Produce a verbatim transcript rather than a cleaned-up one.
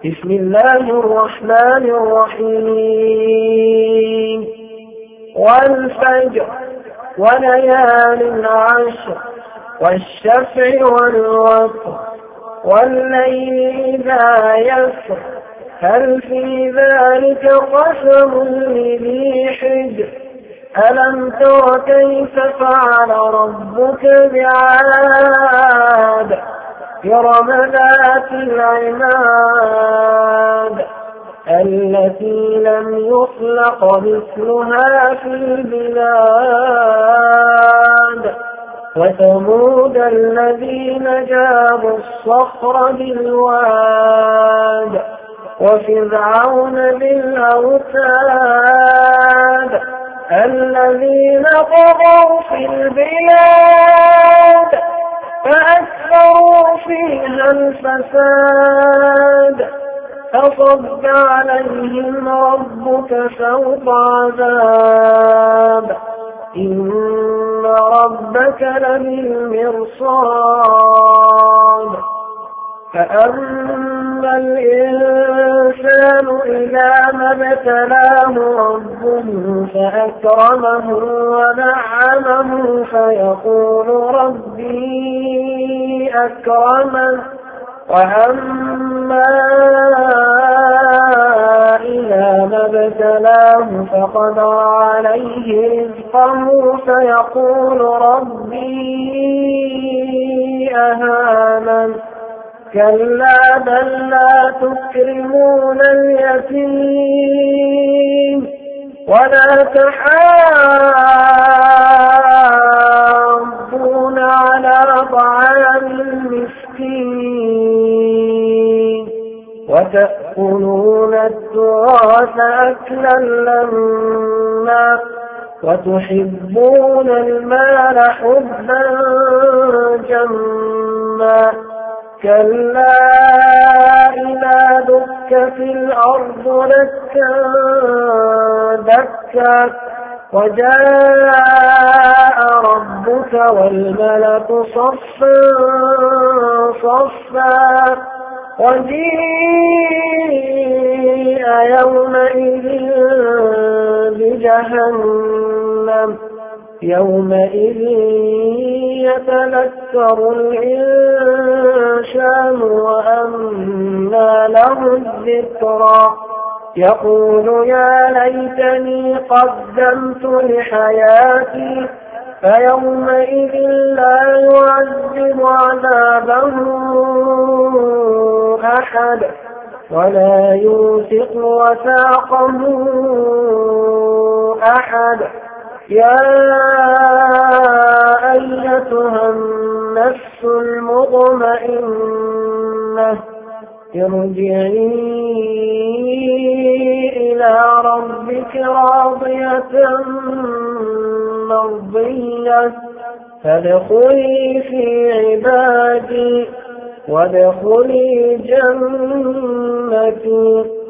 بسم الله الرحمن الرحيم والفجر وليال عشر والشفع والوتر والليل إذا يسر هل في ذلك قسم لذي حجر ألم تر كيف فعل ربك بعاد إرم ذات العماد التي لم يخلق مثلها في البلاد وثمود الذين جابوا الصخر بالواد وفرعون بالأوتاد الذين طغوا في البلاد فأكثروا فيها الفساد فصب عليهم ربك سوط عذاب إن ربك لبالمرصاد فأما الإنسان إذا ما ابتلاه ربه فأكرمه ونعمه فيقول ربي أكرمن وأما إذا ما ابتلاه فقدر عليه رزقه فيقول ربي أهانن كلا بل لا تكرمون اليتيم ولا تحاضون على طعام المسكين وتأكلون التراث أكلا لما وتحبون المال حبا جما كلا إذا دكت الأرض دكا دكا وجاء ربك والملك صفا صفا وجيء يومئذ بجهنم يومئذ يتذكر الإنسان وأنى له الذكرى يقول يا ليتني قدمت لحياتي فيومئذ لا يعذب عذابه أحد ولا يوثق وثاقه أحد يا أيتها النفس المطمئنة ارجعي إلى ربك راضية مرضية فادخلي في عبادي وادخلي جنتي.